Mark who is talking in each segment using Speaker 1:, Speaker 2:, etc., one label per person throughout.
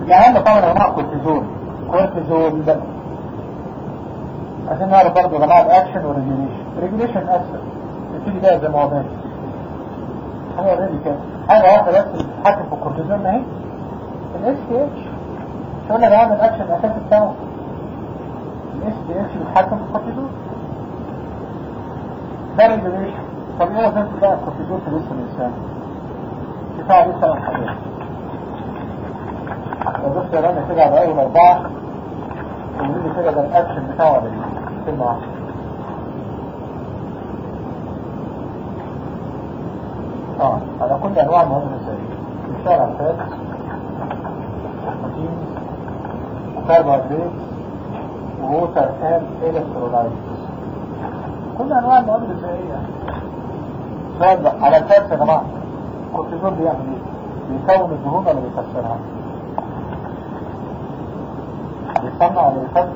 Speaker 1: الأهم طبعا يا جماعة كورتيزون ده عشان نعرف برضه يا جماعة الأكشن والريجوليشن أكثر نبتدي بقى زي ما هو ماشي حاجة اوريدي كده حاجة واحدة بس بتتحكم في الكورتيزون اهي الاس تي اتش مش قلنا ده الأكشن الأساسي بتاعه الاس تي اتش بيتحكم في الكورتيزون ده ريجوليشن. طب ايه وظيفة بقى الكورتيزون في جسم الإنسان؟ بتاع دي 7 حاجات. لو بص يا رانا كده على أول 4 ونقول كده ده الأكشن بتاعه ولا ايه؟ كلمة واحدة. على كل أنواع المواد الغذائية بيشتغل على الفات وبروتين وكربوهيدرات ووتر اند الكترولايت كل أنواع المواد الغذائية. سؤال على الفات يا جماعة الكورتيزون بيعمل ايه؟ بيكون الدهون ولا بيكسرها؟ بيصنع ولا بيكسر؟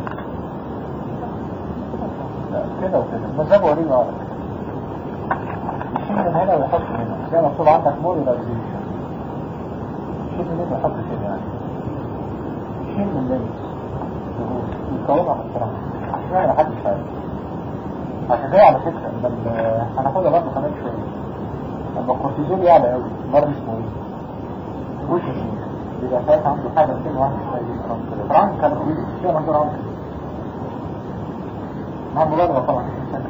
Speaker 1: لا كده وكده مزاج وريني أعرف يشيل من هنا ويحط هنا زي ما مكتوب عندك موليرايزيشن يشيل من هنا ويحط كده يعني يشيل من هنا يكونها في الصراحة يعني محدش عارف عشان كده على فكرة هناخدها برضه كمان شوية لما الكورتيزون يعلى قوي مرض اسمه ايه؟ وش بيبقى ساعتها عنده حاجة كده واحد اسمها دي فرانك كان رهيب كده منظور عنده مع مبالغة طبعا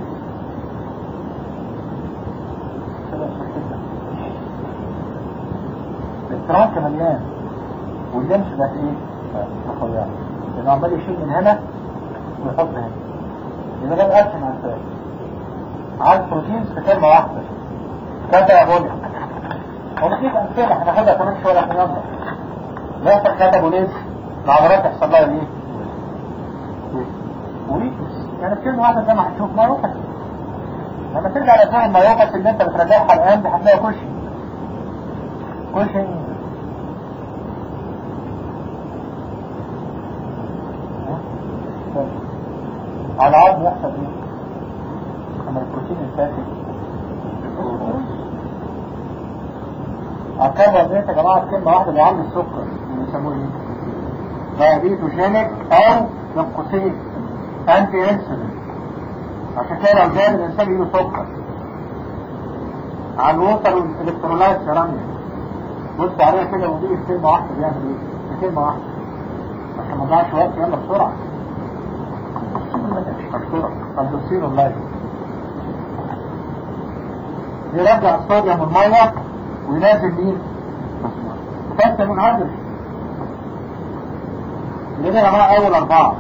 Speaker 1: الترانك مليان واللمس بقى ايه؟ رفيع لانه عمال يشيل من هنا ويحط هنا يبقى ده الاكشن على الفات. على البروتينز في كلمة واحدة كاتابوليك ونجيب امثلة هناخدها كمان شوية عشان ننظر بيحصل كاتابوليك العضلات يحصل لها ايه؟ ويكس يعني في كلمة واحدة زي ما هتشوف مايوباثي لما ترجع لأسماء المايوباثي اللي انت بترجعها الآن دي هتلاقي كوشن على العظم يحصل ايه؟ اما البروتين الفاتي الكربوهيدرات يا جماعة كلمة واحدة بيعمل السكر اللي بيسموه ايه؟ دايابيتوجينيك او من قوسين انتي انسولين عشان كده لو زاد الانسان يجيله سكر. على الوتر والالكترولايت يا رمي بص عليها كده ودي كلمة واحدة بيعمل ايه؟ كلمة واحدة عشان ما نضيعش وقت يلا بسرعة بسرعة الدوسين اللايف يرجع الصوديوم المية وينزل مين؟ فانت من هدر يبقى يا جماعة أول 4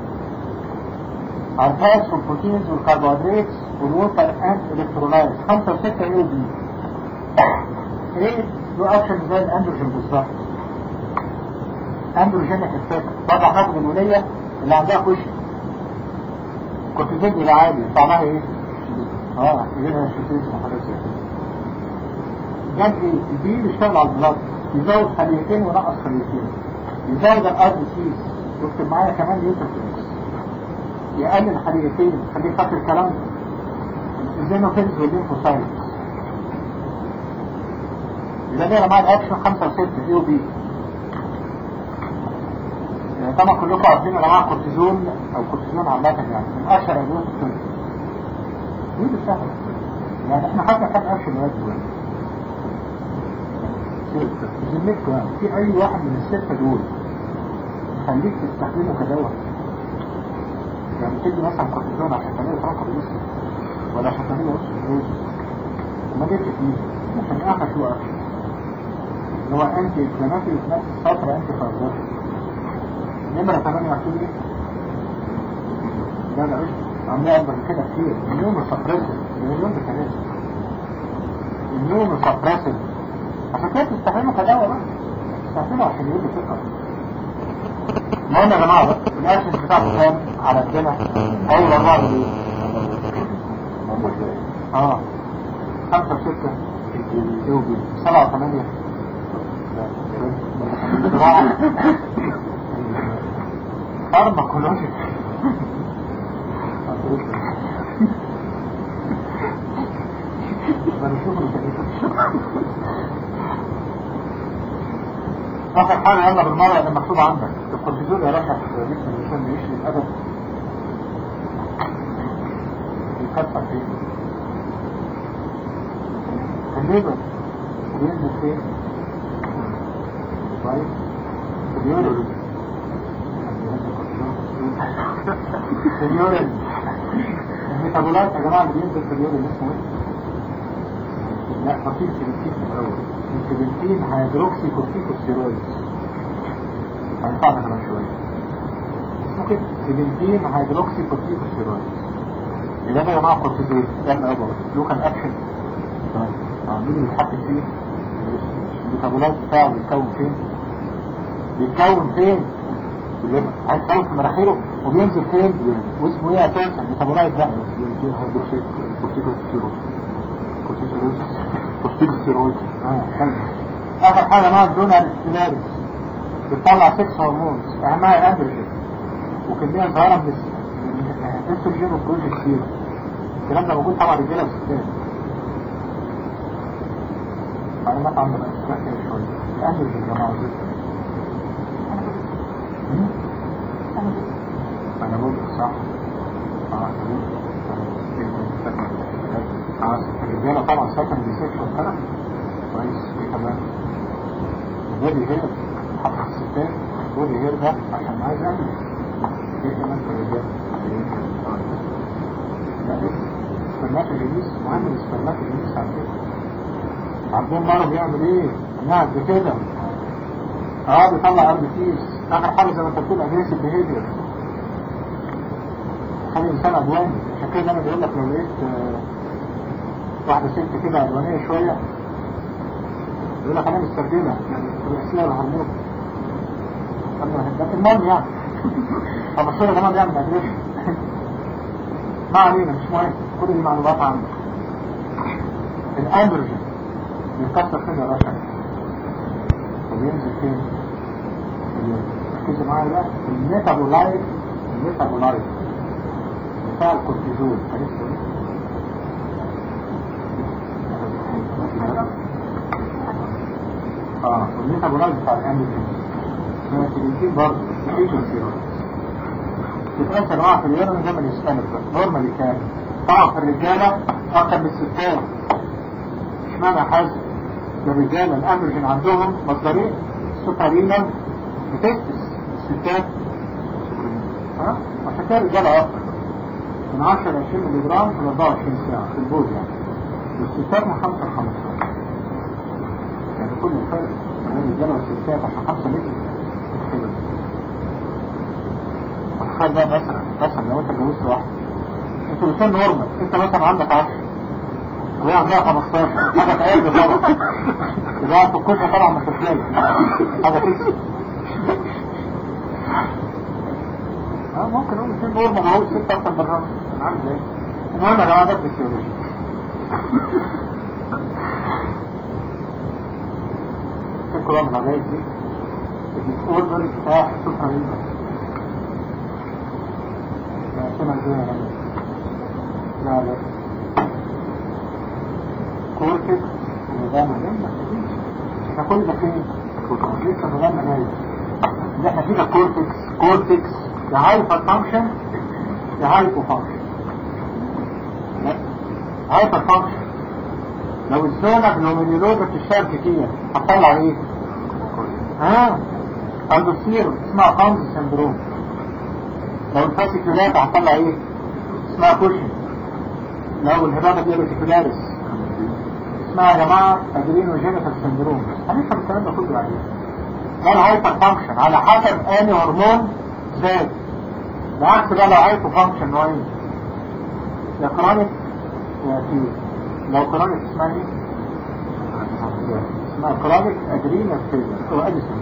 Speaker 1: الفاتس والبروتينز والكربوهيدرات والووتر اند الكترولايت 5 و6 ايه دي؟ ايه له اكشن زي الاندروجين بالظبط اندروجينك افكت طبعا هاخد الولية اللي عندها كوشن كورتيزون الى عالي طعمها ايه؟ يجيلها الشوتيز وحاجات زي كده. جاب ايه؟ البي بيشتغل على البلاد يزود خليتين ونقص خليتين يزود الار بي سيز يكتب معايا كمان يوترفلكس يقلل خليتين خليه فاكر الكلام ده الزينوفيلز والليمفوسايتس يبقى ده مع الاكشن 5 و6 اي وبي. طبعا كلكم عارفين يا جماعه كورتيزون او كورتيزون عامه يعني من اشهر الادويه في الطب دي بالسهل يعني احنا خدنا كام اكشن لغايه دلوقتي بذمتكم يعني في اي واحد من السته دول خليك تستخدمه كدواء يعني تدي مثلا كورتيزون عشان تعمله ترقب الجسم ولا عشان تعمله وصف ما جبت فيه عشان اخر شو اكشن اللي هو انتي انفلاماتوري في نفس الفتره انتي فايبروتيك نمرة 28 ده لا عملية أكبر من كده كتير النيوم سبريسل المليون بثلاثة النيوم سبريسل عشان كده تستخدمه كدواء بقى تستخدمه عشان يجيب ثقة. المهم يا جماعة بقى الأكشن بتاعته كام على الدنيا أول 4 دي 5 و6 يوبي 7 و8 فارماكولوجيك آخر حاجة يلا بالمرة اللي مكتوب عندك الكورتيزول يا رشح جسم الإنسان بيعيش للأبد بيكسر فين؟ في الليبر وبينزل فين؟ كويس؟ في اليورين في اليورين الميتابولايت يا جماعة اللي بينزل في اليورين اسمه ايه؟ لا فصيل سيليكتيف من الأول السيليكتين هيدروكسي كورتيكوستيرويد هنفعنا كمان شوية اسمه كده سيليكتين هيدروكسي كورتيكوستيرويد يبقى ده يا جماعة كورتيزول ده الأول له كان أكشن تمام مين اللي بيتحكم فيه؟ الميتابولايت بتاعه بيتكون فين؟ بيتكون فين؟ هيتكون في مناخيره وبينزل فين؟ واسمه ايه اساسا؟ الميتابولايت ده هيدروكسي كورتيكوستيرويد كورتيكوستيرويد حلو. اخر حاجه مع الدونر ستيلاريس بتطلع 6 هرمونز اهمها الاندروجين وكميه صغيره من الاستروجين والبروجستيرون الكلام ده موجود طبعا رجاله وستات معلومات عندنا اسمها كده شويه الاندروجين يا جماعه انا بقول صح الرجالة طبعا ساكن بيسيكشن كده كويس ايه كمان بودي هير حق الستات بودي هير ده عشان عايز اعمل ايه كمان في الرجالة لا لسه سبرمات الريليس مهم السبرمات الريليس على فكرة عندهم مرض يعمل ايه؟ نعم بكده بيطلع اربيتيز اخر حاجة زي ما انت بتقول اجريسيف بيهيفير خلي الانسان ادواني عشان كده انا بقول لك لو لقيت واحدة ست كده عدوانية شوية يقول لك انا مستخدمة يعني تبقى الهرمون المهم يعني فمصير كمان بيعمل اجريشن ما علينا مش مهم كل دي معلومات عنك الاندروجين بيكسر فين يا رشا وبينزل فين ركزوا معايا بقى الميتابولايت بتاع الكورتيزول عرفتوا ايه؟ والميتابولايت بتاع الاندروجين سيليكتين برضه بتأثر معها في اليورين زي ما الاسفلت نورمالي كام طبعا في الرجالة اكتر من الستات اشمعنى حاجة الرجالة الاندروجين عندهم مصدرين سوبرينال بتكتس الستات عشان كده الرجالة اكتر من 10 ل 20 ملي جرام في 24 ساعة في البول يعني والستات من 5 ل 15 يعني كل الفرق بين الرجالة والستات عشان 5 لتر تتخيل تخيل بقى مثلا لو انت جوزت واحدة انت بتكون نورمال انت مثلا عندك 10 وهي عندها 15 حاجة تعيب طبعا يبقى في الكل طبعا ما تفلاش حاجة تكسب ممكن نقول اثنين دور مجهول 6 اكتر بالرمز انا عارف ايه المهم يا جماعه ده الفسيولوجي فكرة من العجائز دي الاوردر بتاع سوبر هيلر اسمها ازاي يا جماعه لا كورتكس ونظام الجنة احنا كل ده فين؟ لسه نظام جاي اللي احنا فيه كورتكس يا هايبر فانكشن يا هايبو فانكشن هايبر فانكشن لو الزونة بالهومينيولوجيا بتشتغل كتير هتطلع ايه؟ الدوسير اسمها كونز سندروم لو الفاسيكولات هتطلع ايه؟ اسمها كوشن لو الهبابة دي ريتيكولاريس اسمها يا جماعة ادرينوجينيتال سندروم هنفهم الكلام ده كله عليه ده الهايبر فانكشن على حسب اني هرمون زاد بالعكس بقى لو هايبو فانكشن نوعين يا كرونيك يا اكيوت لو كرونيك اسمها ايه؟ اسمها كرونيك ادرينال فيلر او اديسون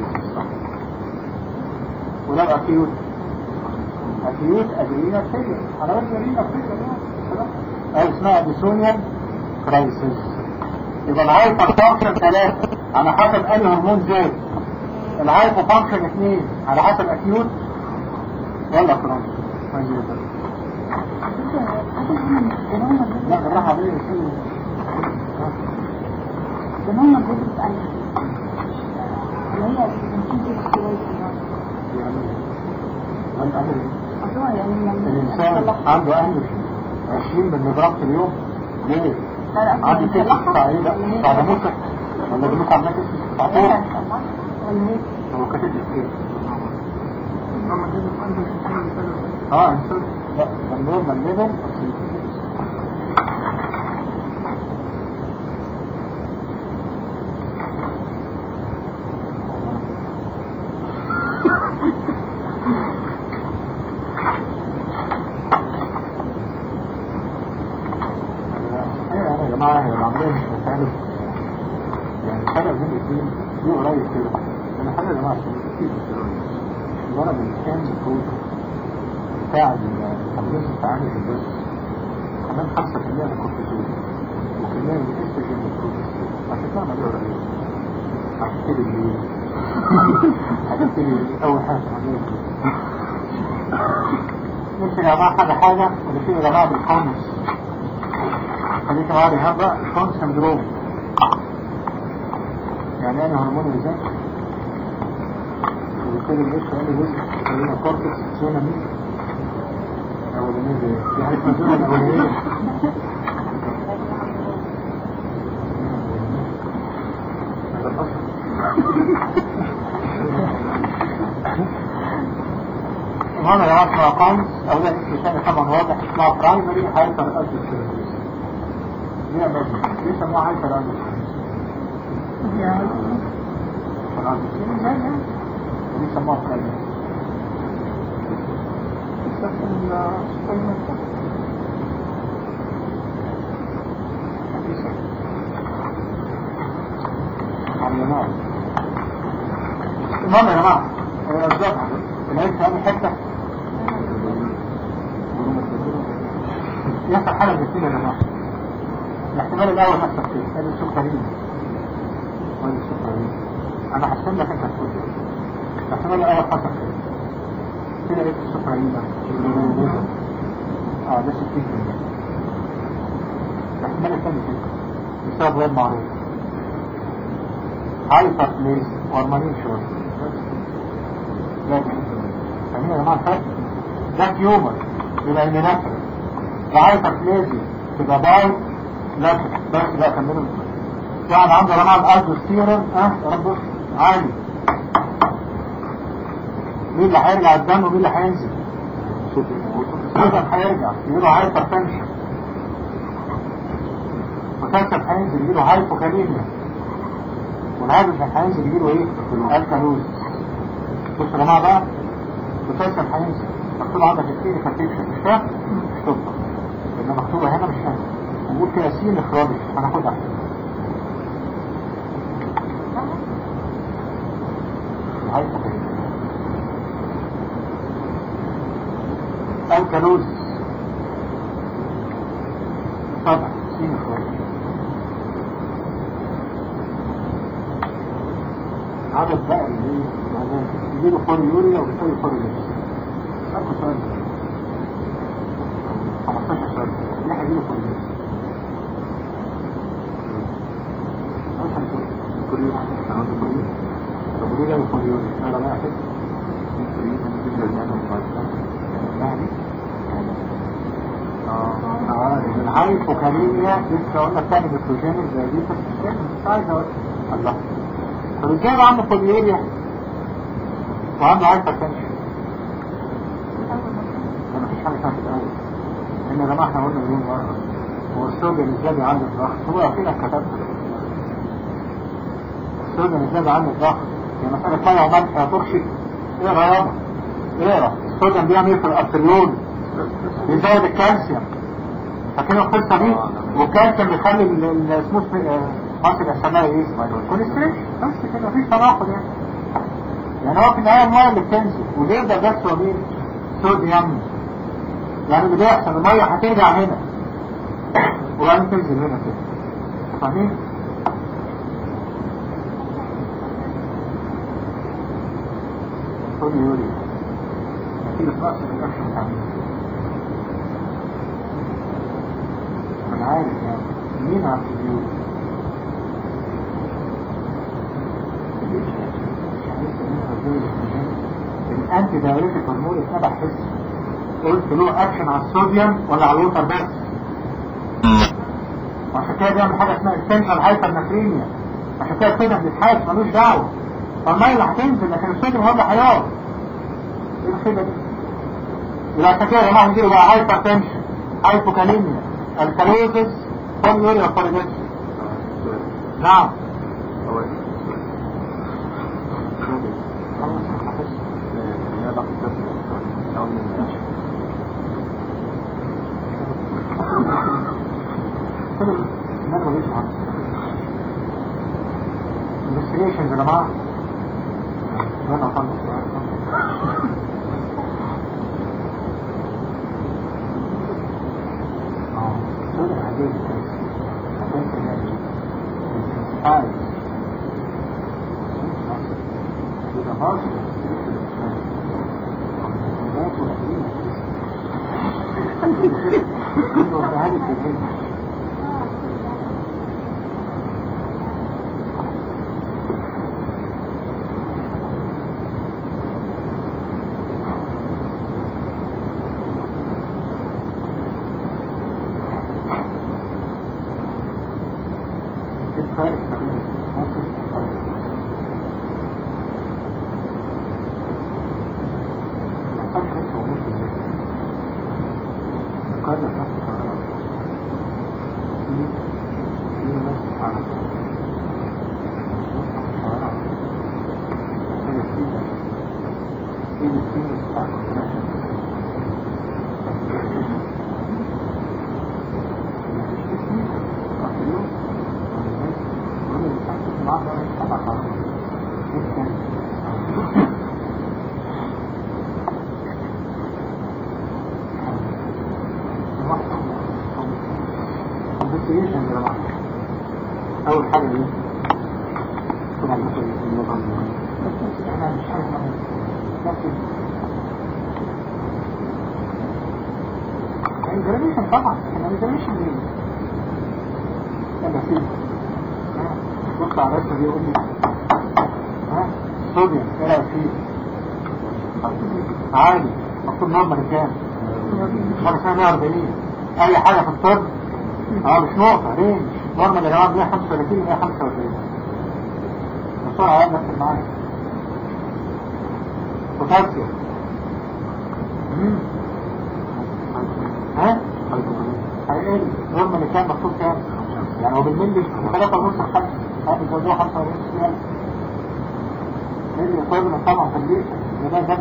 Speaker 1: ولو اكيوت ادرينال فيلر على وجه ادرينال فيلر او اسمها اديسونيال كرايسيس يبقى الهايبر فانكشن 3 على حسب انهي هرمون زاد الهايبو فانكشن 2 على حسب اكيوت ولا كرونيك لا راح عليه شيء
Speaker 2: بنوم الجزء الثاني اللي هي
Speaker 1: الإنسان عنده أهل 20 بالنظام في اليوم ليه؟ عنده كيف سعيدة بعد موتك ولا بنوك عم نفس تعطور هو كتب الكيف إنسان لا بنور من ليبن معاها العملية مش مسألة يعني الفرق بين الاثنين دي قريب كده انا حاجة يا جماعة كتير الورق بالكام الكود بتاع التمريض التعامل في البس كمان 5% من الكورتيزول وكمان الاستروجين والبروجسترون عشان كده عملية قريبة عشان كده اللي عشان كده أول حاجة عملية ممكن يا جماعة حاجة وده فيه يا جماعة بالكونس خليك معاري هذا كون سندروم يعني انا هرمون الزن وبالتالي الجسم يعني جزء خلينا كورتكس زونة مين اولانية دي يعني اسمها زونة الاولانية هذا الاصل المهم يا جماعة اسمها كونس اولا اسم ثاني طبعا واضح اسمها برايمري هايبر ادرينالين ليه مجد؟ ليه سموها هايبر ادرينالين؟ ليه سموها برايمري؟ عمينات المهم يا جماعة الأسباب العيش في هذه الحتة يحصل حالة بكتير يا جماعة الاحتمال الأول نفسك فيه هذا السكرين وهذا السكرين أنا حسن لك أنت تقول الاحتمال الأول حصل فيه كده ايه السكرين ده ده 60% الاحتمال الثاني كده بسبب غير معروف هايبر بليز هرمونين شوية لكن فاهمين يا جماعة الفرق ده تيومر يبقى المنافر وهايبر بليزي تبقى باي لكن بس لا كملوا يعني عنده جماعة الالدوستيرون يا رب عالي مين اللي هيرجع الدم ومين اللي هينزل الصوتن هيرجع يجيله هايبر تنشن وكالسيوم هينزل يجيله هايبوكاليميا والهيدروجين هينزل يجيله ايه؟ الكالوز بص يا جماعة بقى الكالسيوم هينزل مكتوب عندك الكلينيكال بيكشر مش فاهم؟ مش تطلع لأن مكتوبة هنا مش فاهم نقول كده سين اخراجي هناخدها الهايبوكاليميا الكالوز طبعا سين اخراجي عدد بقى اللي يجيله فوريوريا وبالتالي فوريوريا أكو سؤال 15 سؤال ليه هيجيله فوريوريا؟ أول فوريوريا عنده فوريوريا فوريوريا وفوريوريا أنا بقى أحس الهايبوكاليميا لسه قلنا الثاني بتروجينيك زي دي بس مش عايز أقول الله طب ازاي عنده فوليوريا وعنده هايبرتنشن؟ مفيش حاجه اسمها كده ابدا ان يا جماعه احنا قلنا مليون مره هو الصوديوم ازاي بيعلي الضغط هو اكيد كتبت الصوديوم ازاي بيعلي الضغط هي مساله ميه وملح يا ترشي اقرا يابا اقرا الصوديوم بيعمل ايه في الارتريول؟ بيزود الكالسيوم فاكرين القصه دي والكالسيوم بيخلي السموث مصر السماء ايه؟ كوليسترول بس كده مفيش تناقض يعني هو في النهاية المية اللي بتنزل وبيبدأ بس هو مين؟ صوديوم يعني اللي بيحصل المية هترجع هنا وبعدين تنزل هنا كده فاهمين؟ صوديوريا نتيجة نقص الأكشن بتاعنا أنا عارف يعني مين على الصوديوريا؟ انتي دايوريتيك هرمون اسمها بحث قلت له اكشن على الصوديوم ولا على الوتر بس؟ عشان كده بيعمل حاجه اسمها اكستنشن هايبرنفريميا، عشان كده الصوديوم بيتحاس ملوش دعوه، فالميه اللي هتنزل لكن الصوديوم هو اللي هيقعد. ايه الخيبه دي؟ يبقى عشان كده يا جماعه نجيله بقى هايبرتنشن، هايبوكاليميا، الكالوزس، بوليوريا بوليدكس. نعم. investigations يا جماعة. وانا اخلص أول حاجة دي طبعا مثل النظام احنا مش حاجة لكن الانجراميشن طبعا احنا الانجراميشن ليه؟ كده فيه بص على رأسنا دي يقول لي صوديوم ايه رأيك فيه؟ عادي مكتوب نورمال كام؟ حاجة اسمها 140 أي حاجة في الطب مش نقطة رينج نورمال يا جماعة 135 145 بسرعة عاد نفس معايا بوتاسيوم ها؟ هيقل نورمال كام مكتوب كام؟ يعني هو بالملي 3 ونص 5 هذا الجوزية 45 سنة ملي يقارن طبعا في البيت ده جد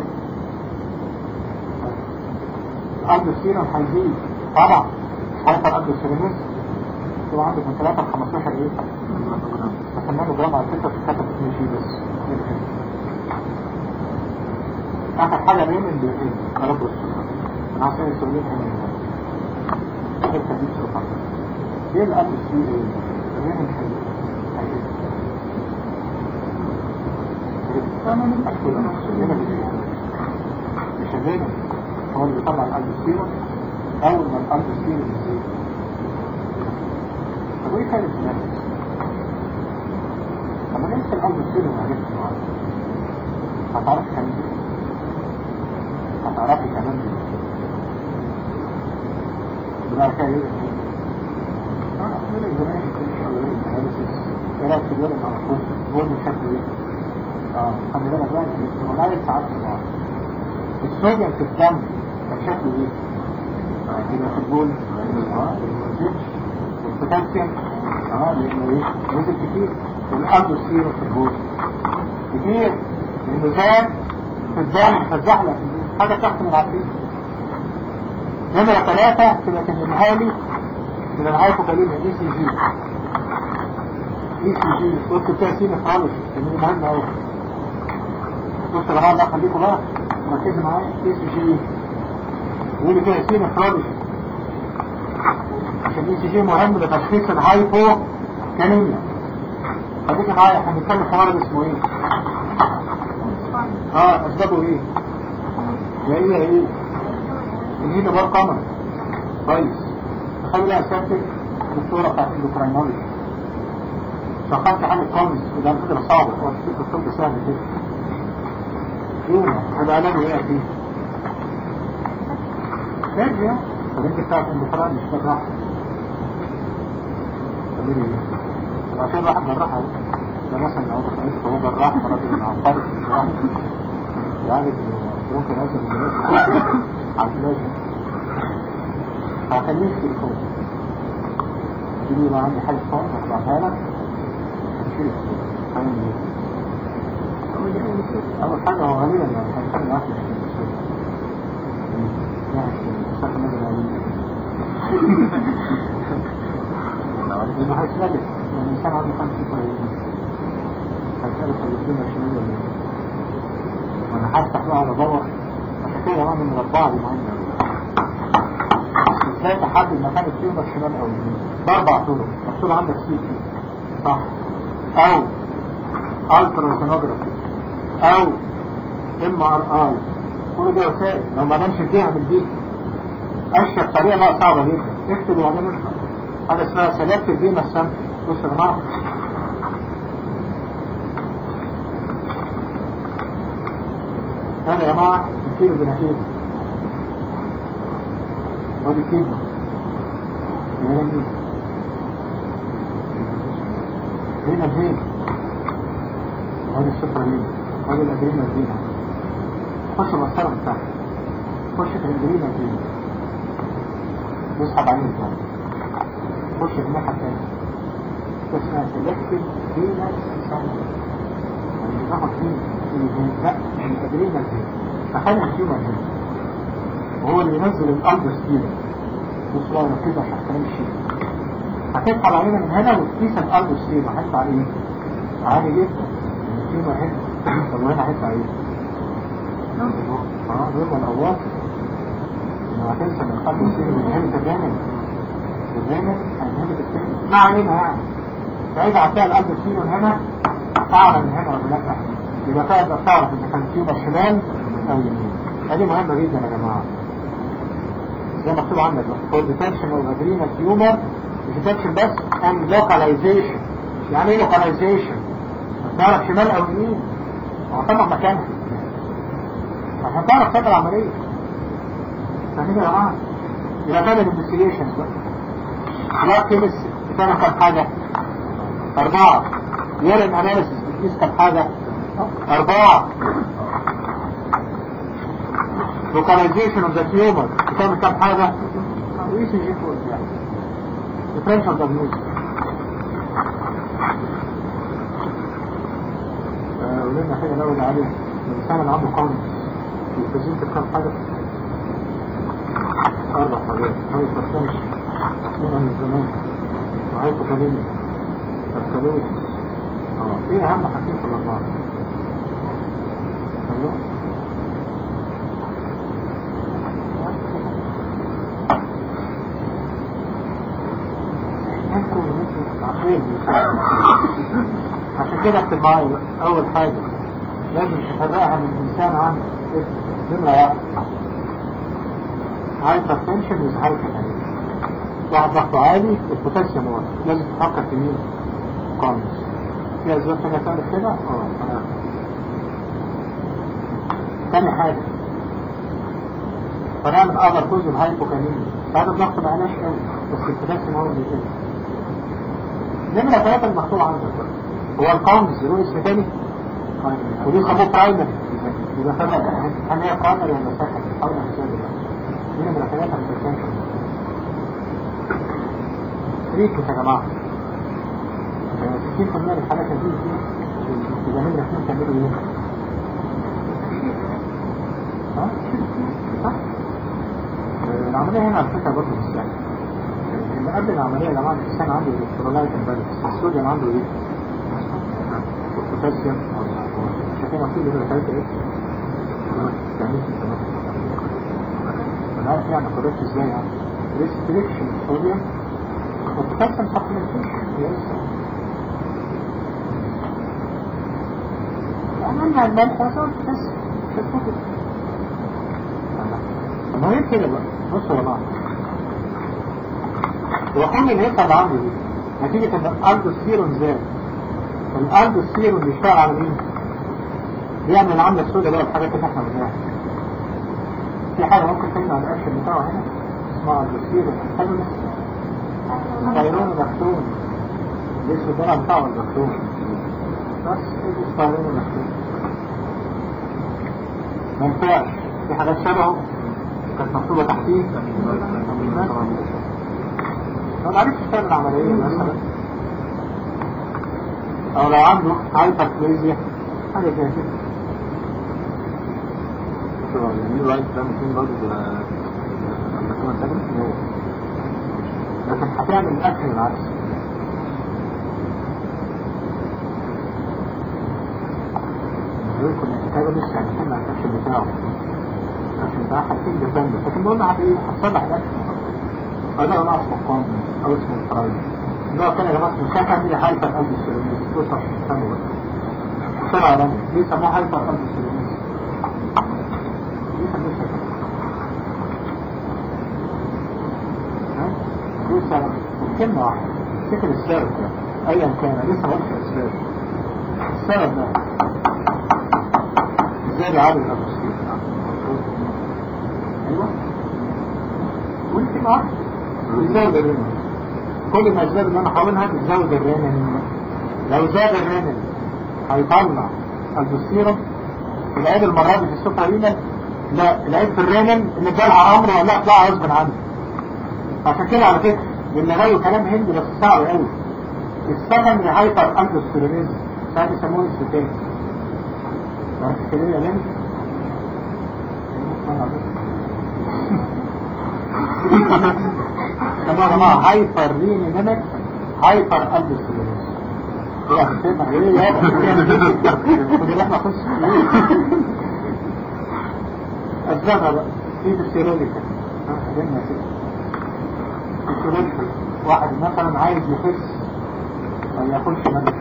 Speaker 1: قلب السيرم هيزيد طبعا هيطلع قلب السيرمس هو عنده من 3 ل 15 ايه؟ فكمان جرام على فكرة في الكتب 2 شيء بس اخر حاجة مين اللي خلاص السيرم انا عشان يسولين هنا الحته دي بصراحه ايه القلب السيرم ايه؟ مين الحقيقة؟ أنا من أكثر هنا مش هنا هو اللي بيطلع القلب السيرم أول ما القلب السيرم يزيد طب وإيه كانت النفس؟ لما نمسك القلب السيرم وعرفت معاه هتعرف كمان هتعرفي كمان بقى كده ايه؟ من زمان ايه رأيك في اليوم المعروف؟ بقول بشكل ايه؟ خلي بالك بقى والله ساعات بعض الصوديوم في الدم كان شكله ايه؟ يبقى في البول والبوتاسيوم لانه ايه؟ نزل كتير والقلب السيرم في البول كتير لانه زاد في الدم فالزحلة حاجة تحت من العقلية نمرة 3 تبقى تنمها لي من الهايبوكاليميا اي سي جي اي سي جي قلت فيها سينة خالص لان مهم اوي بص يا جماعه بقى خليكم بقى ركزوا معايا اي سي جي يقول لي فيها سينة خالص عشان اي سي جي مهم لتشخيص الهايبوكاليميا خليكوا معايا احنا بنتكلم في مرض اسمه ايه؟ اسبابه ايه؟ يا ايه؟ الهيدا بار قمر كويس تخلي لها اساتك الدكتورة بتاعت الاندوكراينولوجي شخصت حاجة كومنس وده كده صعب هو الطب سهل جدا يوم هذا علاج ايه فيه؟ ترجع طب انت بتعرف ان الفرق مش بالراحة تعملي ايه؟ عشان واحد بالراحة ده مثلا لو انت هو بالراحة راجل عبقري يعني ممكن هذا الجهاز على العلاج هخليك في الكون تجيبي بقى عندي حاجة صوت هطلعها لك هتشيل هعمل ايه؟ أول حاجة هو غالبا يعني هيكون واحد لأنه هيسألك يعني الإنسان عنده 5 قريبين هيسألك الدين الشمال ولا ايه؟ وأنا هفتح بقى على دور عشان كده كمان المربعة دي مهمة ازاي تحدد مكان التيومر الشمال أو اليمين؟ ب4 طرق مكتوب عندك سي تي صح أو التراسونوجرافي او MRI كل دي وسائل لو ما دامش فيها من دي اشهر طريقه بقى صعبه جدا اكتب واعمل حاجه اسمها سلكتيف فينس سامبل بص يا جماعه هنا يا جماعه نشيل بنشيل ودي كده هنا فين وهذه الشفرة مين وهذه الأدرينة الدينة خش المسار بتاعها خش في الأدرينة الدينة نسحب عليه الزمن خش في الناحية الثانية اسمها سلكتيف دينة سامبل يعني بتاخد فيه لا الأدرينة الدينة تخيل التيومر الدينة وهو اللي ينزل الألبس دينة بص بقى ركزوا عشان كلام الشيء هتدخل علينا من هنا وتقيس الألبس دينة هيطلع ايه؟ عالي جدا التيومر هنا طب وهنا هيطلع ايه؟ يبقى الأواصل انه هتنسى من الألبس دينة من هنا الرامل هنهبت التاني ما علينا يعني فإذا هتلاقي الألبس دينة من هنا تعرف من هنا ولا لا يبقى تقدر تعرف إذا كان التيومر شمال أو يمين هذه مهمة جدا يا جماعة زي ما مكتوب عندك for detection of adrenal tumor detection بس and localization يعني ايه localization؟ تعرف شمال او يمين وهتطلع مكانها عشان تعرف تعمل العملية فاهمين يا جماعة؟ يبقى تعمل investigations بقى لا كيمس بتعمل كام حاجة؟ 4 urine analysis بتقيس كام حاجة؟ 4 localization of the tumor بتعمل كام حاجة؟ ECG فوق يعني differential diagnosis ولنا حاجة نقول عليه الإنسان اللي عنده قانون يلتزم كام حاجة؟ 4 حاجات هاي فرسانش مصنوعة من زمان وهاي فوكاليني الكالوري ايه أهم حاجتين في الأربعة؟ ايوه عشان كده اكتب معايا اول حاجة لازم تفرقها من الانسان عن نمرة هايبرتنشن وهايبرتنشن واحد ضغطه عالي والبوتاسيوم واطي لازم تفكر في مين قامس في اسباب ثانية تعمل كده تاني حاجة فنعمل اقدر كوز الهايبوكاليميا هذا الضغط ما قلاش قوي بس البوتاسيوم هو اللي كده نمرة 3 المكتوب عندك هو القامس له اسم تاني ودي يسموه برايمري يبقى فرق هل هي برايمري ولا سكندري حاول نحسبها دي نمرة 3 البوتاسيوم ريكس يا جماعة 60% من الحالات دي يبقى نمرة 2 تعملوا ايه؟ صح؟ العملية هنا على فكرة برضه مش سهلة اللي قبل العملية يا جماعة الإنسان عنده الكترولايت امبالانس الصوديوم عنده ايه؟ البوتاسيوم شايفين أصول اللي بتاعت ايه؟ أنا عارف يعني قررت ازاي يعني ريستريكشن الصوديوم والبوتاسيوم سبلمنتيشن عملنا الملح وصوت بس في الكتب ما هي كده بقى بصوا يا جماعه وكل اللي يحصل عندي دي نتيجه ان الالدوستيرون زاد الالدوستيرون بيشتغل على مين؟ بيعمل العملة السوداء بقى الحاجات اللي احنا بنعملها. في حاجة ممكن تمنع الأكشن بتاعه هنا اسمها البصير الحلوة سبايرون مكتوم. الاسم الدرع بتاعه المكتوم بس سبايرون مكتوم ما ينفعش. في حاجات شبهه كانت مكتوبة تحتيه ما معرفش تعمل عملية مثلا، او لو عنده هايبربليزيا حاجة زي كده. لكن هتعمل الأكل العكس. يقولكم الانتاجونست يعني حمل الأكل بتاعه الأكل بتاعه حاجتين جدا، لكن بقولنا هتصلح الأكل فده ناقص مقام أو اسمه الفرايد. ده كان يا جماعة مساحة دي هايبر ألبوسيرينيز توصل سنوات بسرعة عالمية. ليه سموها هايبر ألبوسيرينيز؟ ليه سموها لسه كلمة واحدة فكر السبب ده أيا كان لسه مالك الأسباب. السبب ده ازاي بيعادل الأبوسير؟ أيوة وانت معك بيزود الرنين. كل ما الأسباب اللي أنا حاولها بتزود الرنين. لو زاد الرنين هيطلع البوستيرم. العيب المرة دي في السوبرينال لا، العيب في الرنين ان الجلعة امر ولا اطلع غصب عنه. عشان كده على فكرة اللي غايه كلام هندي بس صعب قوي السكندري هايبر ألدوستيرونيز ساعات يسموه الستات. تعرف الكلمة يا لين؟ يا جماعة هايبر رينينيميك هايبر ألدوستيرونيز. ايه يا حسين ايه يا كنت اللي احنا نخش اسبابها بقى في السيروليكا خلينا كده. السيروليكا واحد مثلا عايز يخس ما ياكلش ملح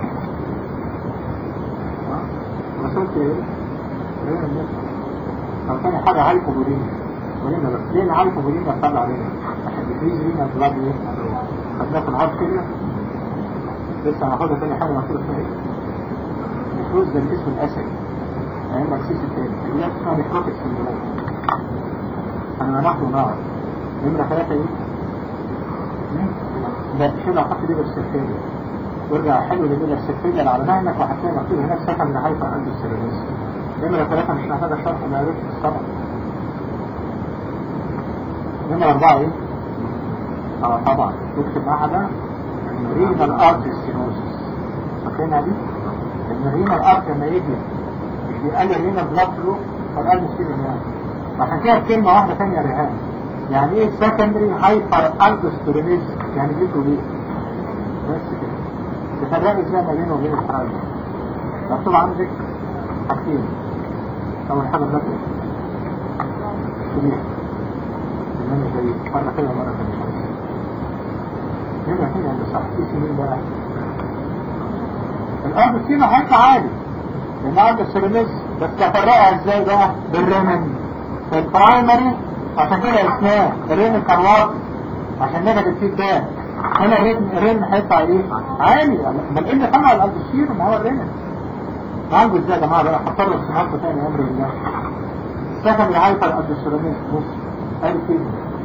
Speaker 1: وصلت ايه؟ ليه الناس او تاني حاجة هايبوبوليميا. ولينا بس ليه الهايبوبوليميا بتطلع علينا؟ عشان بتريز لينا البلاد ايه؟ خدناها في الهارت كده لسه هناخدها تاني حاجة مكتوبة اسمها ايه؟ نفروز ده الاسم الأسد يعني مكسيس التاني اللي اسمها نفروتك سندروم. انا ناخده نار نمرة 3 ايه؟ ده شيل احط دي بالسفيرية وارجع حلو دي بالسفيرية اللي على مهنك وهتلاقي مكتوب هناك سكن من هايبر ألدوستيرونيز. نمرة 3 مش محتاجة شرح اللي عرفت السبب. نمرة 4 ايه؟ طبعا نكتب معها ده رينال ارتريوسكليروسيس. فاكرينها دي؟ ان الرينال ارتري لما يجي مش بيقلل رينال بلاد فلو فالقلب يصير يعني. عشان كده كلمة واحدة ثانية يا ريهان يعني ايه سكندري هايبر ألدوستيرونيز؟ يعني دي ليه؟ بس كده تفرقوا ازاي ما بينه وبين الفرايد. مكتوب عندك حاجتين. اول حاجة بلاد سميح انما زي مرة كده ومرة كده هنا اللي صح في سنين بقى الارض فينا حاجة عالي لان ارض السيرينيز بس تفرقها ازاي بقى بالرينين البرايمري. عشان كده اسمها الرينين كارواطي عشان نجد الفيدباك. هنا الرينين هيطلع ايه؟ عالي. بل اللي طلع الالبوسير ما هو الرينين. نعالجه ازاي يا جماعة بقى؟ حصل السنات تاني امر الله. سكن الهايبر الالبوسيرونيز بص قال كده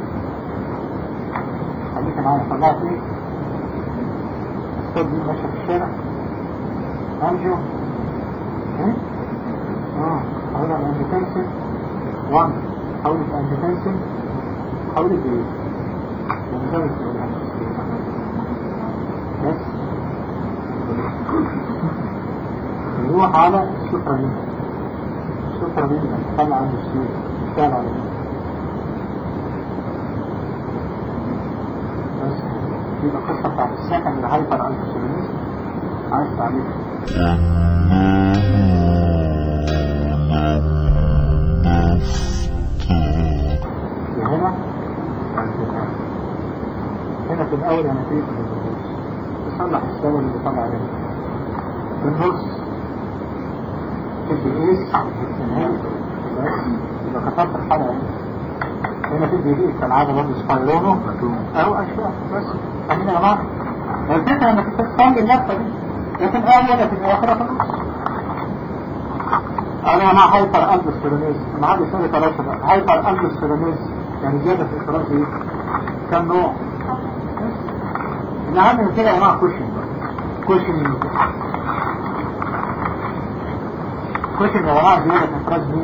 Speaker 1: خليك معايا طلعت ايه؟ الصوت دي ماشية في الشارع انجو ايه؟ حاولها الانجيتنسن 1 حاولت الانجيتنسن حاولت ايه؟ لمزاوية بس نروح على السوبرالين. السوبرالين نتكلم عن السير نتكلم على ايه؟ دي القصة بتاعت السكن اللي هايبر ألدوستيرونيز عايز تعملها. هنا في الأول أنا فيه تصلح السبب اللي طلع عليه في النص تدي إيس من بس يبقى كتبت الحلقة هنا تدي إيس كالعادة برضه سبايرونو أو أشياء بس خلينا يا جماعة. الفكرة انك تتصل اللفة دي لكن اول في الاخرة في النص انا مع هايبر الدوستيرونيز، انا عندي سنة 3 بقى هايبر الدوستيرونيز يعني زيادة في افراز ايه؟ كم نوع؟ اللي عندنا كده يا جماعة كوشن يا جماعة زيادة في افراز مين؟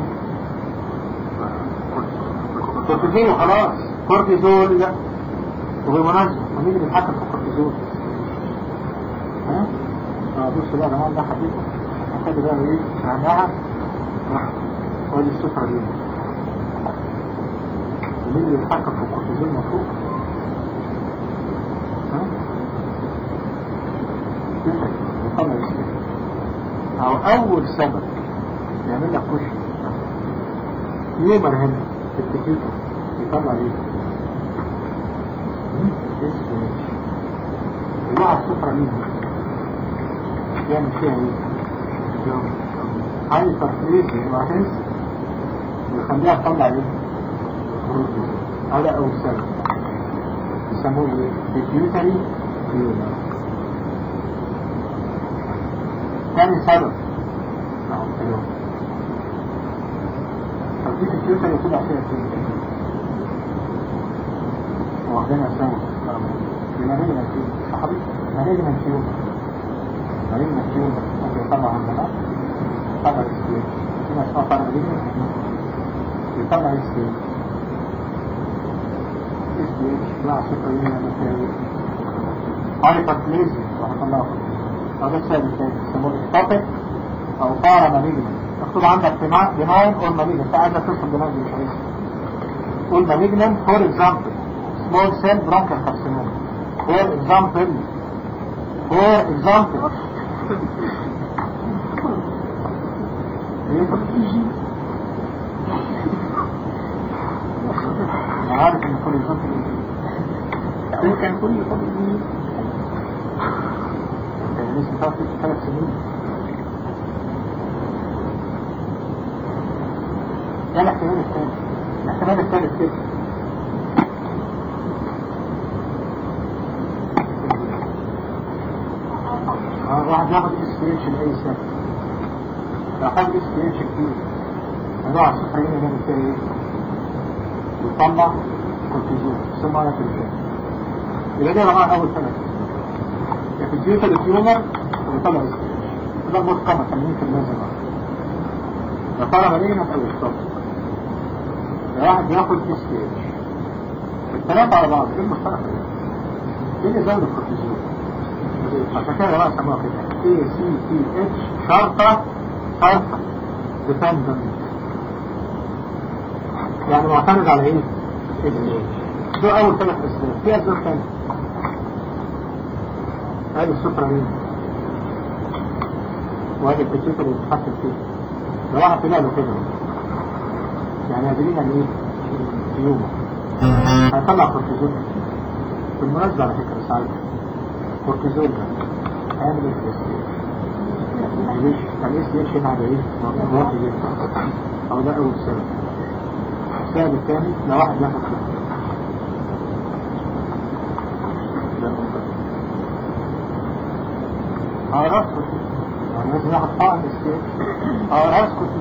Speaker 1: كورتيزول وخلاص. كورتيزول لا. وبالمناسبة مين اللي بيتحكم في الكورتيزول؟ ها؟ بص بقى يا جماعة ده حبيبي هنخلي بقى ايه؟ معناها ودي السفرة دي مين اللي بيتحكم في الكورتيزول مفروض؟ ها؟ يطلع يسير او اول سبب يعمل لك كشف يومر هنا في التكيكة يطلع ايه؟ يوقع السفرة مين؟ يعمل فيها ايه؟ عايز تركيز وهز ويخليها تطلع ايه؟ على اول سبب يسموه ايه؟ بيتيوتري فيومر. ثاني سبب تركيز البيوتري يطلع فيها فيه واخدينها سوا يبقى نجم الفيوم صحابي نجم الفيوم ممكن يطلع عندنا يطلع السكين هنا اسمها فرق نجم يطلع السكين يطلع سكر يمين المساوي هايبربليزيا وهطلعه او ده السبب الثاني يسموه اكتوبيك او بارا ماليجنس. مكتوب عندك بناين اور ماليجنس عايزة تصل بناين مش عايز قول ماليجنس فور اكزامبل small cell bronchial carcinoma for example انا عارف ان for example كان كل فضل الناس بتاعت 3 سنين ده الاحتمال الثالث كده واحد ياخد اس لاي سبب لو خد اس كتير هنوع السكرين اللي بنعمل فيها ايه؟ يطلع كورتيزول يسموها على التلفزيون. يبقى دي يا جماعه اول سنه يا في الديوتا التيومر ويطلع اس ده الموت كما 80% يا ترى مالينا او الصبر واحد ياخد اس الثلاثه على بعض ايه المشترك ايه اللي زود الكورتيزول؟ عشان كده بقى سموها كده ACTH شرطة dependent يعني معتمد على ايه؟ ده اول 3 اسباب. في اسباب ثانيه هذه السفرانين وهذه البيتيوتر اللي بتتحكم فيه لو واحد طلع له كده يعني هدرينا الايه؟ اليوم هيطلع كورتيزول. بالمناسبة على فكرة ساعتها كورتيزول ده هيعمل ايه في معلش الاس دي اتش هنا على ايه؟ واحد جدا او ده اول سبب. السبب الثاني لو واحد ياخد راسكوتي يعني لازم ياخد طاقة اس دي اتش راسكوتي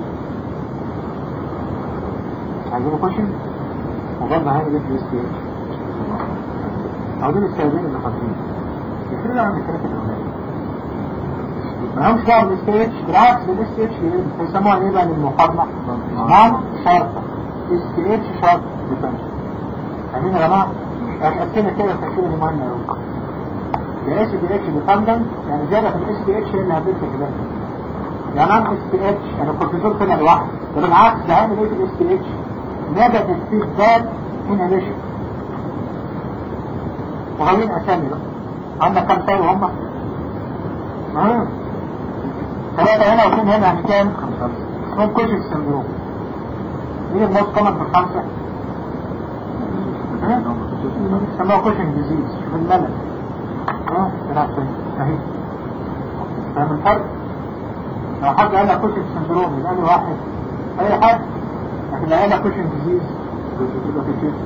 Speaker 1: عايزينه كوشن وبرضه هيعمل ايه في اس دي اتش او دول السببين اللي خاطرين يفرق عن الثلاثة الأولانية. ما همش دعوة بالاس تي اتش بالعكس بالاس تي اتش بيسموها ايه بقى للمقارنة؟ نعم شرطة اس تي اتش شرطة ديبندنت. فاهمين يا جماعة؟ هتقسمها كده التركيبة دي مهمة أوي. يا اس تي اتش ديبندنت يعني زيادة في الاس تي اتش هي اللي هتديك كده. يعني عن اس تي اتش يعني الكورتيزول طلع لوحده بالعكس ده هيعمل ايه في الاس تي اتش؟ نيجاتيف فيدباك انهبيشن. وغاويين اسامي بقى عندك كام سنة وهم؟ 3 هنا و2 هنا يعني كام؟ اسمهم كوشن سندروم. مين الموت كومن في ال5؟ سموها كوشن ديزيز. شوف الملل بنعرف اهي فاهم الفرق؟ لو حد قال لك كوشن سندروم يبقى لي واحد اي حد لكن لو قال لك كوشن ديزيز يبقى في كده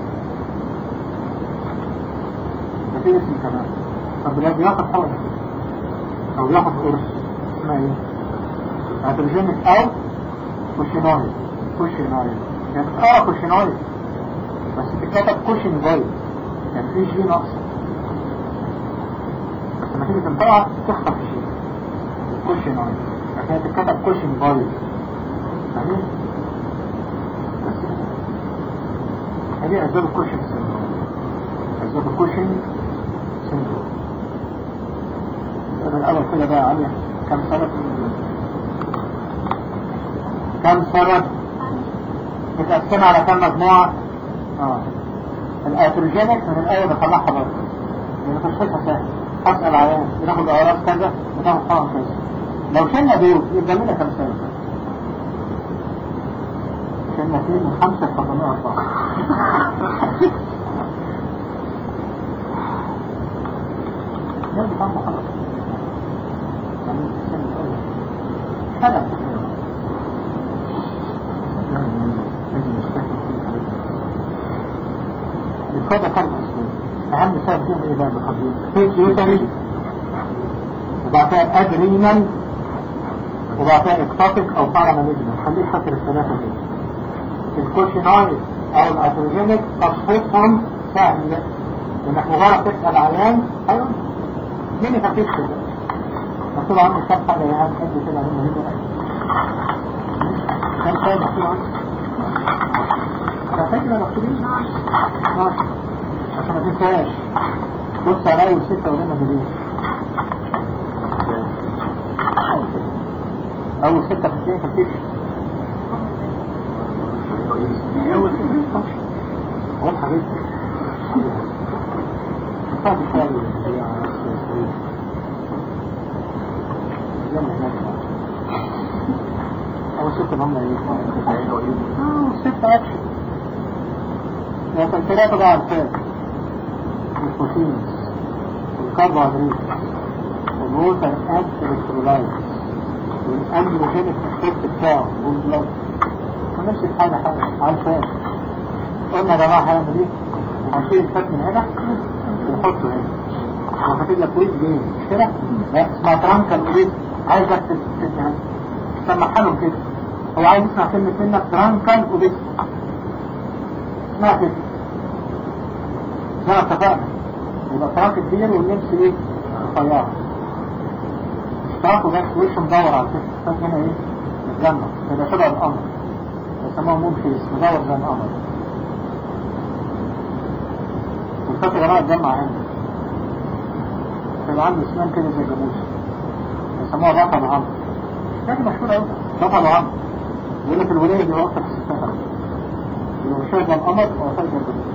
Speaker 1: في اسم كمان. طب لو بياخد حقن او بياخد قرص اسمها ايه؟ اتروجينيك او كوشينويد يعني بتقرا كوشينويد بس بتكتب كوشين جاي يعني في جي ناقص بس لما تيجي تنطقها تخطف الشيء كوشينويد عشان تتكتب كوشين جاي فاهمين؟ بس هذه أسباب الكوشين سيندروم أسباب الكوشين سيندروم السنة الأول كده بقى عليها كم سنة متقسمة على كم مجموعة الاتروجينيك من الأول بطلعها برضه لأن تشخيصها سهل أسأل عيان بناخد أعراض كذا بناخد طعم كذا لو شلنا دول يبقى لنا كم سنة شلنا 2 من 5 ل 4 نرجع طعم خلاص هذا الكودة كان أهم سبب فيهم إيه بقى بخبرين فيتيوتري وبعدها أدرينال وبعدها إكتاتيك أو باراماليجنال خليك فاكر الثلاثة دي الكوشينويد أو الأتروجينيك تصفيقهم سهل لأنك مجرد تسأل عيان أيوة مين يفكيك كده مكتوب عنه كم حاجة يا عم حد كده عنه هنا كم حاجة مكتوب عنه فاكرة مكتوبين ماشي عشان ما تنساش بص على أول 6 ولما جديد أول 6 في الدين تفتيش أول 6 واضحة جدا فاهم الشيء أول 6 هم إيه؟ أول 6 أكشن لكن 3 بقى عارفين البروتينز والكربوهيدرات والووتر الكترولايت والأندروجينيك افكت بتاعه والبلاد ونفس الحاجة عارفين قلنا يا جماعة هنعمل ايه؟ هنشيل الفات من هنا ونحطه هنا وهتبقى كويس جاي مش كده؟ لا اسمها ترانكال ايه؟ عايزك تسمعها له كده هو عايز يسمع كلمة منك ترانكال وبس اسمها كده زي ما اتفقنا يبقى تراك كبير والنمس ايه؟ رفيعة اشتراكه بس وش مدور على كده فات هنا ايه؟ متجمع يبقى شبه القمر يسموه مون فيس مدور زي القمر والفات يا جماعة اتجمع هنا يبقى عنده اسنان كده زي الجاموسة يسموها بطل عمر حاجة مشهورة اوي بطل عمر يقول لك الولاية دي وقت الحساسات يبقى شايف القمر وفايد الجاموسة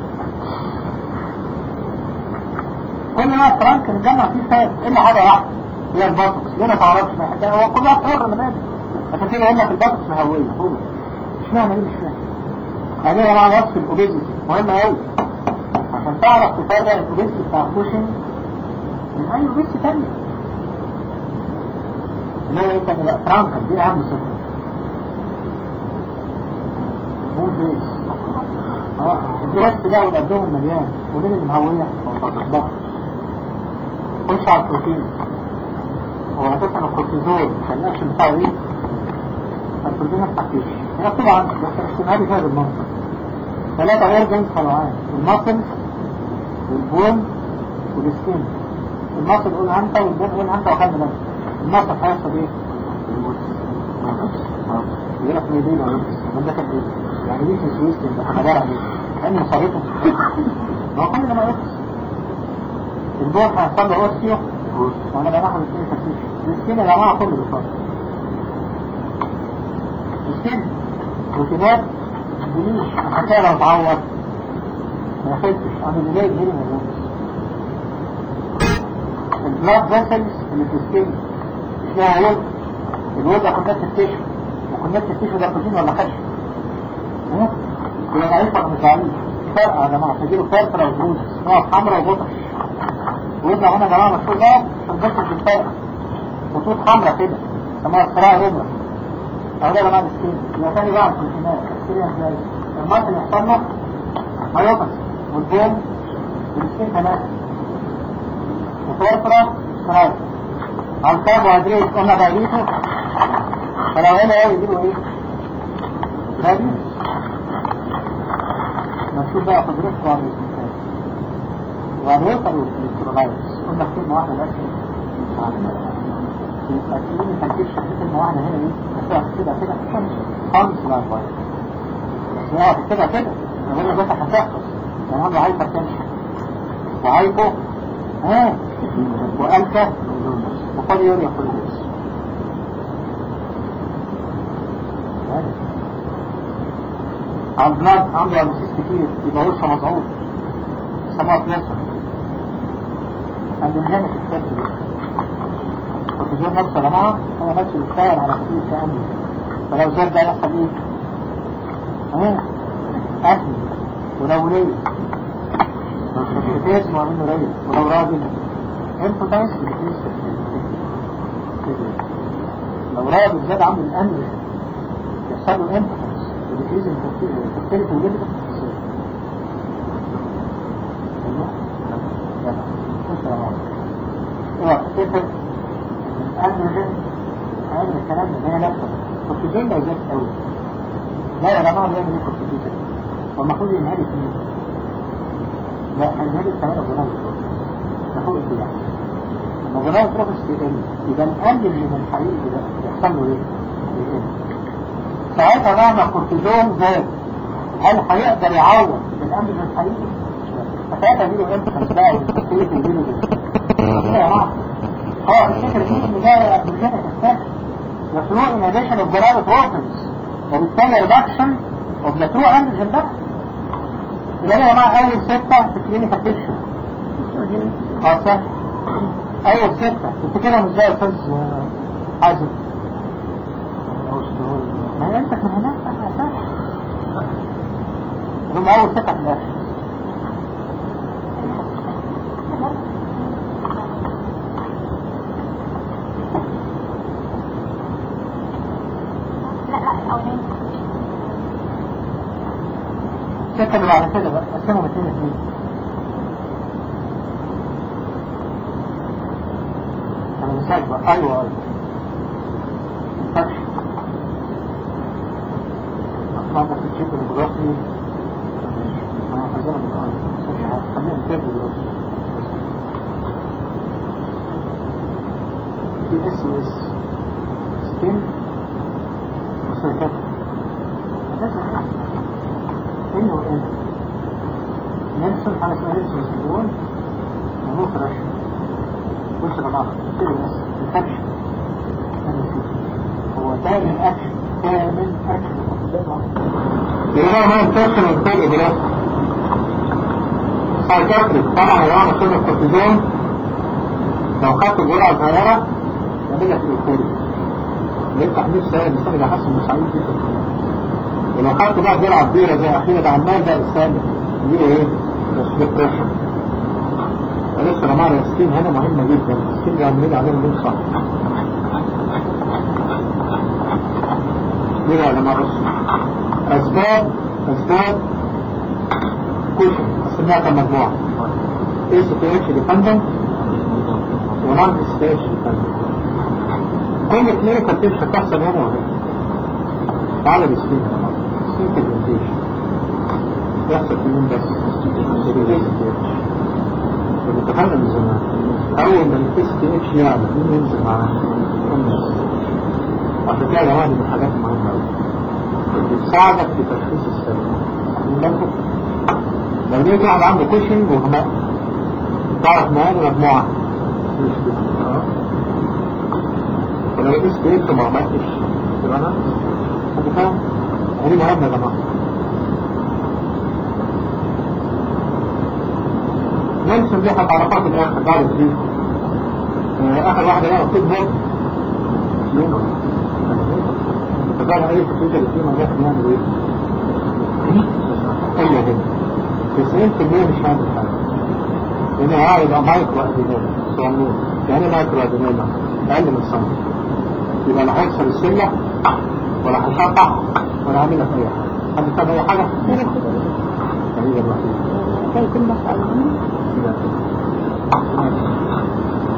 Speaker 1: كل ما فرانك نجمع فيه فات إلا حاجة واحدة هي الباطكس ليه ما تعرفش ما حتى هو كل واحد حر من هذا عشان كده يقول لك الباطكس مهوية هو مش معنى ليه مش فاهم هذه يا جماعة وصف الأوبيزيتي مهمة أوي عشان تعرف تفرق الأوبيزيتي بتاع كوشن من أي أوبيزيتي تانية اللي هو إيه تاني بقى فرانك دي أهم صفة مو فيس الجراس ده والأبدوم مليان ومين اللي مهوية؟ الباطكس خش على البروتين هو اساسا الكورتيزول كان الاكشن بتاعه ايه؟ البروتين ما تحكيش هي طبعا بس احتمال لي فيها بالمنطق 3 اورجنز طلعان الماسل والبون والسكين الماسل قول انت والبون قول انت وخلي نفسك الماسل هيحصل ايه؟ يقول لك ميدين ولا من ده كان ايه؟ يعني دي في سويس ده عباره عن ايه؟ كان مصاريته ما هو كل ما يخلص البون هيحصل له اوستيو وانا بناخد السكين تفتيش السكين يا جماعه كله بيصاب السكين روتينات بليش حتى لو اتعور ما يخلصش عن الولاية الهيري موجود البلاد فيسلز اللي في السكين اسمها وود الوود ده كونكت التيشو وكونكت التيشو ده بروتين ولا خشب يبقى ضعيف ولا مش ضعيف فرق يا جماعه تجيله فرقه وبروز نقط حمراء وبطش ويطلع هنا يا جماعه مشهور ده عشان بس بالفرق خطوط حمراء كده سموها الصراع ربع اهو ده يا جماعه السكين يبقى تاني بقى البروتينات السكين ازاي المصل اللي يحصل لك مايوبس والبون والسكين كمان وفرقه صراع على الكربوهيدرات قلنا بقيته فلو هنا ايه يجيبوا ايه هذه نشوف بقى قدرتكم على الاستنتاج وعلى يوصلوا للإلكترولايتس. قلنا كلمة واحدة بس يبقى تقولي تنكيش كلمة واحدة هنا دي نفسها كده خمس لايفايت بس هي كده نقول لك هتحصل يعني عنده هايبر تنشن وهايبو وألفا وفوليوريا فوليوريس. البلاد عنده ألبسيس كتير يبقى وشه مضغوط سماء بلاسة الانهامة في الكتاب دي والتجور نفسه يا جماعة هو نفسه يتخيل على سبيل التأمل. فلو زاد ده يحصل ايه؟ أهل ولو ليه اسمه منه رجل ولو راجل انتو تنسي بتنسي لو راجل زاد عنده الأمر يحصل له انتفنس وديكريز الفكتيري في وجهة تفتكر الأندروجين هذا الكلام ده هي نفسه الكورتيزون ده زاد قوي. لا يا جماعة بيعمل ايه الكورتيزون؟ والمفروض ينهالي فيه لا هينهالي كمان الغناء ده فوق الدلاع لما الغناء تروفس يقل يبقى نقلل من الحقيقي ده يحصل له ايه؟ يقل. ساعتها مهما الكورتيزون زاد هل هيقدر يعوض الأندروجين الحقيقي؟ فساعتها يجيله انتفنس بقى والكورتيزون يجيله ده يا جماعة الفكرة دي ان ده أندروجين الاساس وثrough inhibition of the organs وبالتالي reduction of the true androgen ده يبقى يا جماعة أول ستة في clinical picture صح؟ أول ستة تفتكرهم ازاي يا أستاذ حازم؟ ما هي أنت من هناك صح هم أول ستة في الآخر الستة اللي بعد كده بقى قسمهم 2-2 أنا مساج بقى أيوة الفتش أطلع بس الشيء الجغرافي أنا حزانة بالآن خلينا نتابع الجغرافي في اس سكين وسيكات إنه ننسل على اسمه ننسل السيدون ونوف رشد وش بضعف كده بس الفرش هو كامل أكل يبقى ما ينتشر الكل إدراك سايكاتريك طبعا يرانا كل الكورتيزون لو خدت جرعة صغيرة يعمل لك الكوري يفتح نفسه الإنسان إذا حس إنه سعيد جدا ولو خدت بقى جرعة كبيرة زي أخيرا ده عمال ده الإنسان يجيله إيه؟ ديبريشن. ولسه يا جماعة السكين هنا مهمة جدا السكين ده عمالين عليهم ليه صح ليه يا جماعة بص أسباب كوشن قسمناها كم مجموعة SPH dependent ونان SPH dependent كل كلينيكال تمشي تحصل هنا وهنا تعالى بالسكين سكين كالبنتيشن يحصل في مين بس ونتفهم من زمان أول ما SPH يعمل مين ينزل معاه الناس عشان كده يا جماعة دي من الحاجات المهمة أوي بتساعدك في تشخيص السبب لو لقيت واحد عنده كوشن وغماء تعرف معاه مجموعة ولو قيس بيت ما غماتش تبقى أنا حد فاهم؟ هذه مهمة يا جماعة ننسى دي هتعرفها في الآخر بعد الفيديو آخر واحدة بقى بتظهر يوم فقال أي تفيدة اللي فيه مجال نعمل ايه؟ أي هنا 90% مش هعمل حاجة لأن هاي يبقى مايكرو أدينوما صغنون يعني مايكرو أدينوما أقل من سنة يبقى لا هيكسر السلة ولا هيشطح ولا هعمل لك أي حاجة حد فاهم أي حاجة؟ هي الوحيدة
Speaker 2: يكون بس أولين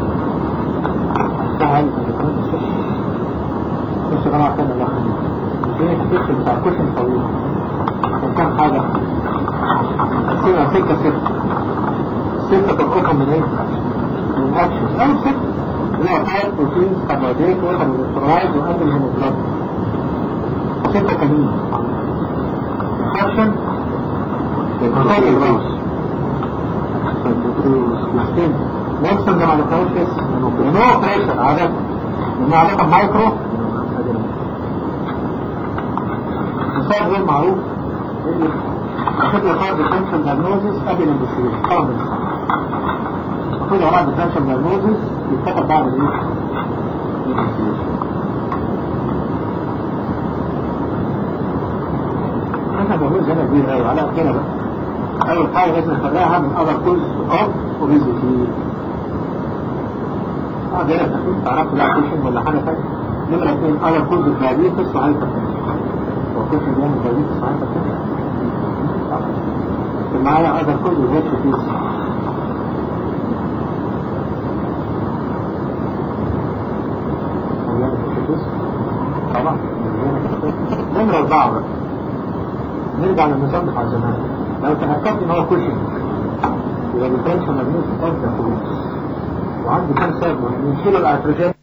Speaker 1: سهل بس يا جماعة كان الله خليل الدنيا كتير بتاع كوشن طويل عشان كام حاجة تقسيمها 6 تتقسم من ايه؟ من اكشن اول 6 اللي هو فات بروتين كربوهيدرات وواحد من الفرايد وقبل الهيموجلوبين 6 كاملين اكشن كنترول الراس والسكين نفسه ده ما نفعوش لسه لانه بريشر عادة لانه علاقة مايكرو مثال غير معروف اللي أخذ لقاء ديفرنشال دايجنوزيس قبل الانفستيجيشن طبعا أخذ لقاء ديفرنشال دايجنوزيس يتكتب بعد الانفستيجيشن احنا بنقول زي ما كبير قوي على كده بقى أول حاجة لازم نفرقها من أذر كوز أوف أوبيزيتي ده لا تكون تعرفوا لا كوشن ولا حاجة تانية نمرة 2 أذر كوز أوف دايابيتس وهايبرتنشن وكوشن بيعمل دايابيتس وهايبرتنشن معايا أذر كوز أوف هيباتيتس طبعا نمرة 4 بقى نرجع للنظام بتاع زمان لو تأكدت ان هو كوشن يبقى الديفرنشال ماجنيز اوف ذا كوز وعندي كام سبب مهم نشيل الأتروجين